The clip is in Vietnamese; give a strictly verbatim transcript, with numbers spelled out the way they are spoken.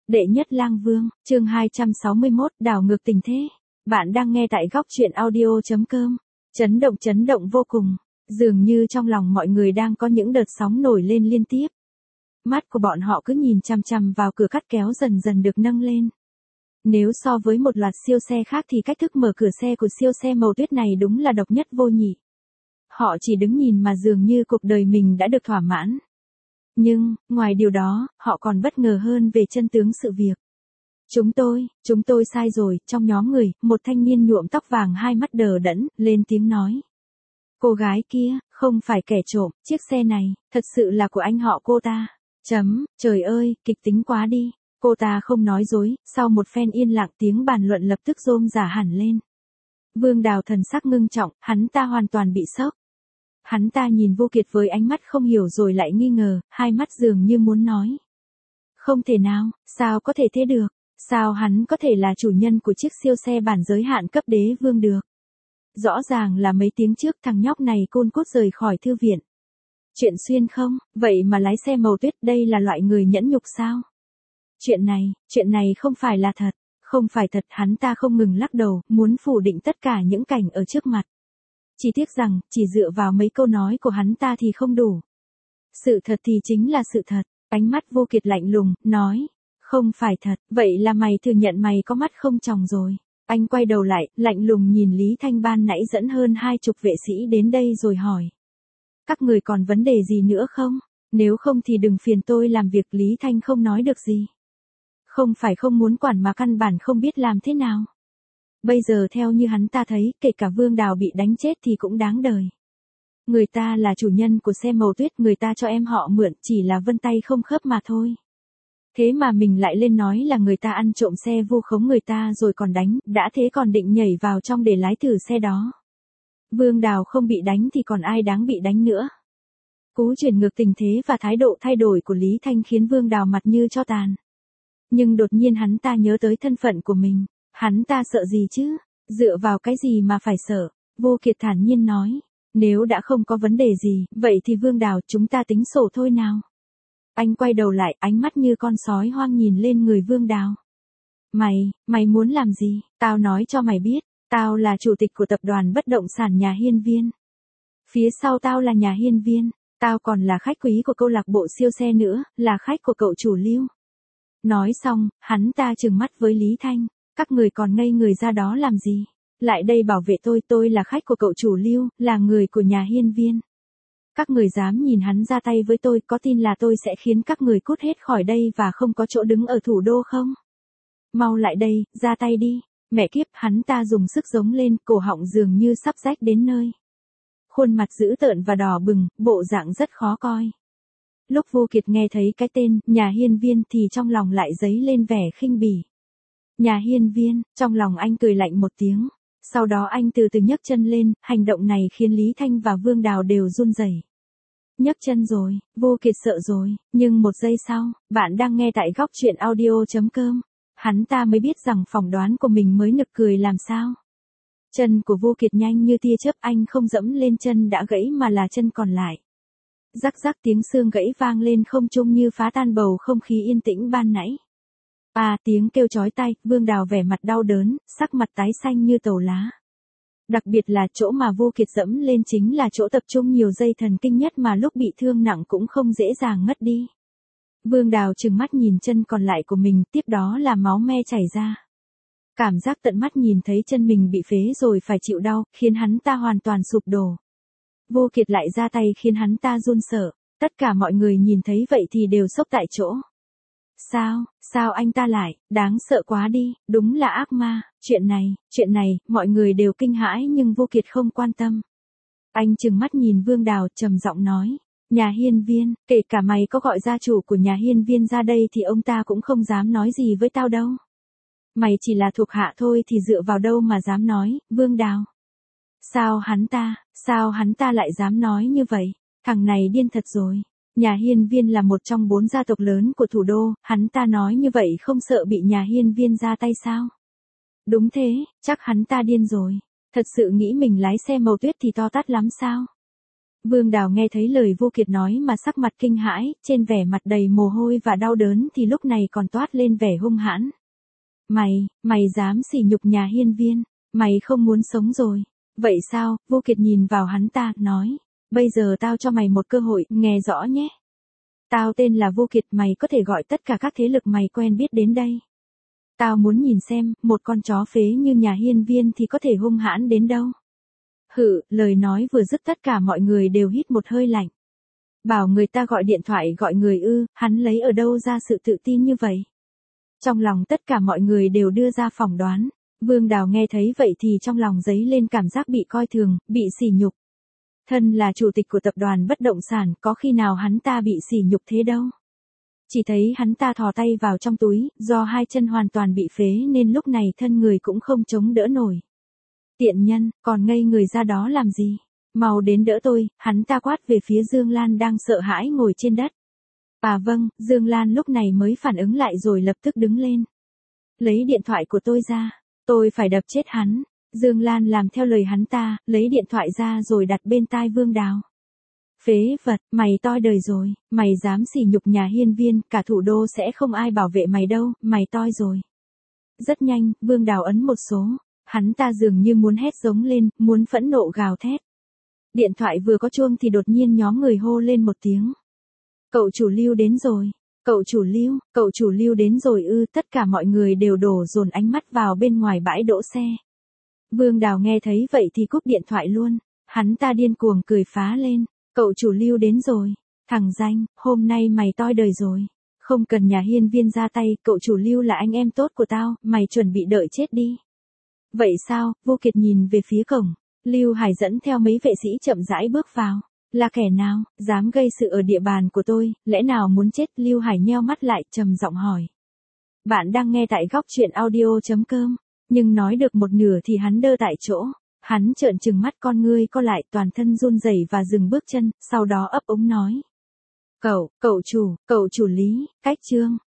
Đệ nhất lang vương, chương hai trăm sáu mươi mốt, đảo ngược tình thế. Bạn đang nghe tại góc truyện audio.com. Chấn động chấn động vô cùng. Dường như trong lòng mọi người đang có những đợt sóng nổi lên liên tiếp. Mắt của bọn họ cứ nhìn chằm chằm vào cửa cắt kéo dần dần được nâng lên. Nếu so với một loạt siêu xe khác thì cách thức mở cửa xe của siêu xe màu tuyết này đúng là độc nhất vô nhị. Họ chỉ đứng nhìn mà dường như cuộc đời mình đã được thỏa mãn. Nhưng, ngoài điều đó, họ còn bất ngờ hơn về chân tướng sự việc. Chúng tôi, chúng tôi sai rồi, trong nhóm người, một thanh niên nhuộm tóc vàng hai mắt đờ đẫn, lên tiếng nói. Cô gái kia, không phải kẻ trộm, chiếc xe này, thật sự là của anh họ cô ta. Chấm, trời ơi, kịch tính quá đi. Cô ta không nói dối, sau một phen yên lặng tiếng bàn luận lập tức rôm rả hẳn lên. Vương Đào thần sắc ngưng trọng, hắn ta hoàn toàn bị sốc. Hắn ta nhìn Vô Kiệt với ánh mắt không hiểu rồi lại nghi ngờ, hai mắt dường như muốn nói. Không thể nào, sao có thể thế được, sao hắn có thể là chủ nhân của chiếc siêu xe bản giới hạn cấp đế vương được. Rõ ràng là mấy tiếng trước thằng nhóc này côn cốt rời khỏi thư viện. Chuyện xuyên không, vậy mà lái xe màu tuyết đây là loại người nhẫn nhục sao? Chuyện này, chuyện này không phải là thật, không phải thật, hắn ta không ngừng lắc đầu, muốn phủ định tất cả những cảnh ở trước mặt. Chỉ tiếc rằng, chỉ dựa vào mấy câu nói của hắn ta thì không đủ. Sự thật thì chính là sự thật, ánh mắt Vô Kiệt lạnh lùng, nói. Không phải thật, vậy là mày thừa nhận mày có mắt không tròng rồi. Anh quay đầu lại, lạnh lùng nhìn Lý Thanh ban nãy dẫn hơn hai chục vệ sĩ đến đây rồi hỏi. Các người còn vấn đề gì nữa không? Nếu không thì đừng phiền tôi làm việc. Lý Thanh không nói được gì. Không phải không muốn quản mà căn bản không biết làm thế nào. Bây giờ theo như hắn ta thấy, kể cả Vương Đào bị đánh chết thì cũng đáng đời. Người ta là chủ nhân của xe màu tuyết, người ta cho em họ mượn, chỉ là vân tay không khớp mà thôi. Thế mà mình lại lên nói là người ta ăn trộm xe vu khống người ta rồi còn đánh, đã thế còn định nhảy vào trong để lái thử xe đó. Vương Đào không bị đánh thì còn ai đáng bị đánh nữa. Cú chuyển ngược tình thế và thái độ thay đổi của Lý Thanh khiến Vương Đào mặt như tro tàn. Nhưng đột nhiên hắn ta nhớ tới thân phận của mình. Hắn ta sợ gì chứ? Dựa vào cái gì mà phải sợ? Vô Kiệt thản nhiên nói. Nếu đã không có vấn đề gì, vậy thì Vương Đào chúng ta tính sổ thôi nào. Anh quay đầu lại, ánh mắt như con sói hoang nhìn lên người Vương Đào. Mày, mày muốn làm gì? Tao nói cho mày biết, tao là chủ tịch của tập đoàn bất động sản nhà Hiên Viên. Phía sau tao là nhà Hiên Viên, tao còn là khách quý của câu lạc bộ siêu xe nữa, là khách của cậu chủ Lưu. Nói xong, hắn ta trừng mắt với Lý Thanh. Các người còn ngây người ra đó làm gì? Lại đây bảo vệ tôi, tôi là khách của cậu chủ Lưu, là người của nhà Hiên Viên. Các người dám nhìn hắn ra tay với tôi, có tin là tôi sẽ khiến các người cút hết khỏi đây và không có chỗ đứng ở thủ đô không? Mau lại đây, ra tay đi. Mẹ kiếp, hắn ta dùng sức giống lên, cổ họng dường như sắp rách đến nơi. Khuôn mặt dữ tợn và đỏ bừng, bộ dạng rất khó coi. Lúc Vô Kiệt nghe thấy cái tên, nhà Hiên Viên thì trong lòng lại dấy lên vẻ khinh bỉ. Nhà Hiên Viên, trong lòng anh cười lạnh một tiếng. Sau đó anh từ từ nhấc chân lên, hành động này khiến Lý Thanh và Vương Đào đều run rẩy. Nhấc chân rồi, Vô Kiệt sợ rồi, nhưng một giây sau, bạn đang nghe tại góc truyện audio.com. Hắn ta mới biết rằng phỏng đoán của mình mới nực cười làm sao. Chân của Vô Kiệt nhanh như tia chớp, anh không dẫm lên chân đã gãy mà là chân còn lại. Rắc rắc tiếng xương gãy vang lên không trung như phá tan bầu không khí yên tĩnh ban nãy. À, tiếng kêu chói tai, Vương Đào vẻ mặt đau đớn, sắc mặt tái xanh như tàu lá. Đặc biệt là chỗ mà Vô Kiệt dẫm lên chính là chỗ tập trung nhiều dây thần kinh nhất mà lúc bị thương nặng cũng không dễ dàng ngất đi. Vương Đào trừng mắt nhìn chân còn lại của mình, tiếp đó là máu me chảy ra. Cảm giác tận mắt nhìn thấy chân mình bị phế rồi phải chịu đau, khiến hắn ta hoàn toàn sụp đổ. Vô Kiệt lại ra tay khiến hắn ta run sợ, tất cả mọi người nhìn thấy vậy thì đều sốc tại chỗ. Sao, sao anh ta lại, đáng sợ quá đi, đúng là ác ma, chuyện này, chuyện này, mọi người đều kinh hãi nhưng Vô Kiệt không quan tâm. Anh trừng mắt nhìn Vương Đào trầm giọng nói, nhà Hiên Viên, kể cả mày có gọi gia chủ của nhà Hiên Viên ra đây thì ông ta cũng không dám nói gì với tao đâu. Mày chỉ là thuộc hạ thôi thì dựa vào đâu mà dám nói, Vương Đào. Sao hắn ta, sao hắn ta lại dám nói như vậy, thằng này điên thật rồi. Nhà Hiên Viên là một trong bốn gia tộc lớn của thủ đô, hắn ta nói như vậy không sợ bị nhà Hiên Viên ra tay sao? Đúng thế, chắc hắn ta điên rồi. Thật sự nghĩ mình lái xe màu tuyết thì to tát lắm sao? Vương Đào nghe thấy lời Vô Kiệt nói mà sắc mặt kinh hãi, trên vẻ mặt đầy mồ hôi và đau đớn thì lúc này còn toát lên vẻ hung hãn. Mày, mày dám sỉ nhục nhà hiên viên, mày không muốn sống rồi. Vậy sao? Vô Kiệt nhìn vào hắn ta, nói. Bây giờ tao cho mày một cơ hội, nghe rõ nhé. Tao tên là Vô Kiệt, mày có thể gọi tất cả các thế lực mày quen biết đến đây. Tao muốn nhìn xem, một con chó phế như nhà hiên viên thì có thể hung hãn đến đâu. Hự, lời nói vừa dứt tất cả mọi người đều hít một hơi lạnh. Bảo người ta gọi điện thoại gọi người ư, hắn lấy ở đâu ra sự tự tin như vậy? Trong lòng tất cả mọi người đều đưa ra phỏng đoán. Vương Đào nghe thấy vậy thì trong lòng dấy lên cảm giác bị coi thường, bị sỉ nhục. Thân là chủ tịch của tập đoàn bất động sản, có khi nào hắn ta bị sỉ nhục thế đâu. Chỉ thấy hắn ta thò tay vào trong túi, do hai chân hoàn toàn bị phế nên lúc này thân người cũng không chống đỡ nổi. Tiện nhân, còn ngây người ra đó làm gì? Mau đến đỡ tôi, hắn ta quát về phía Dương Lan đang sợ hãi ngồi trên đất. À vâng, Dương Lan lúc này mới phản ứng lại rồi lập tức đứng lên. Lấy điện thoại của tôi ra, tôi phải đập chết hắn. Dương Lan làm theo lời hắn ta, lấy điện thoại ra rồi đặt bên tai Vương Đào. Phế vật, mày toi đời rồi, mày dám sỉ nhục nhà hiên viên, cả thủ đô sẽ không ai bảo vệ mày đâu, mày toi rồi. Rất nhanh, Vương Đào ấn một số, hắn ta dường như muốn hét giống lên, muốn phẫn nộ gào thét. Điện thoại vừa có chuông thì đột nhiên nhóm người hô lên một tiếng. Cậu chủ Lưu đến rồi, cậu chủ Lưu, cậu chủ Lưu đến rồi ư, tất cả mọi người đều đổ dồn ánh mắt vào bên ngoài bãi đỗ xe. Vương Đào nghe thấy vậy thì cúp điện thoại luôn, hắn ta điên cuồng cười phá lên, cậu chủ Lưu đến rồi, thằng danh, hôm nay mày toi đời rồi, không cần nhà hiên viên ra tay, cậu chủ Lưu là anh em tốt của tao, mày chuẩn bị đợi chết đi. Vậy sao? Vô Kiệt nhìn về phía cổng, Lưu Hải dẫn theo mấy vệ sĩ chậm rãi bước vào, là kẻ nào, dám gây sự ở địa bàn của tôi, lẽ nào muốn chết? Lưu Hải nheo mắt lại, trầm giọng hỏi. Bạn đang nghe tại góc truyện audio chấm com. Nhưng nói được một nửa thì hắn đơ tại chỗ, hắn trợn trừng mắt con ngươi co lại toàn thân run rẩy và dừng bước chân, sau đó ấp úng nói. Cậu, cậu chủ, cậu chủ Lý, cách Trương,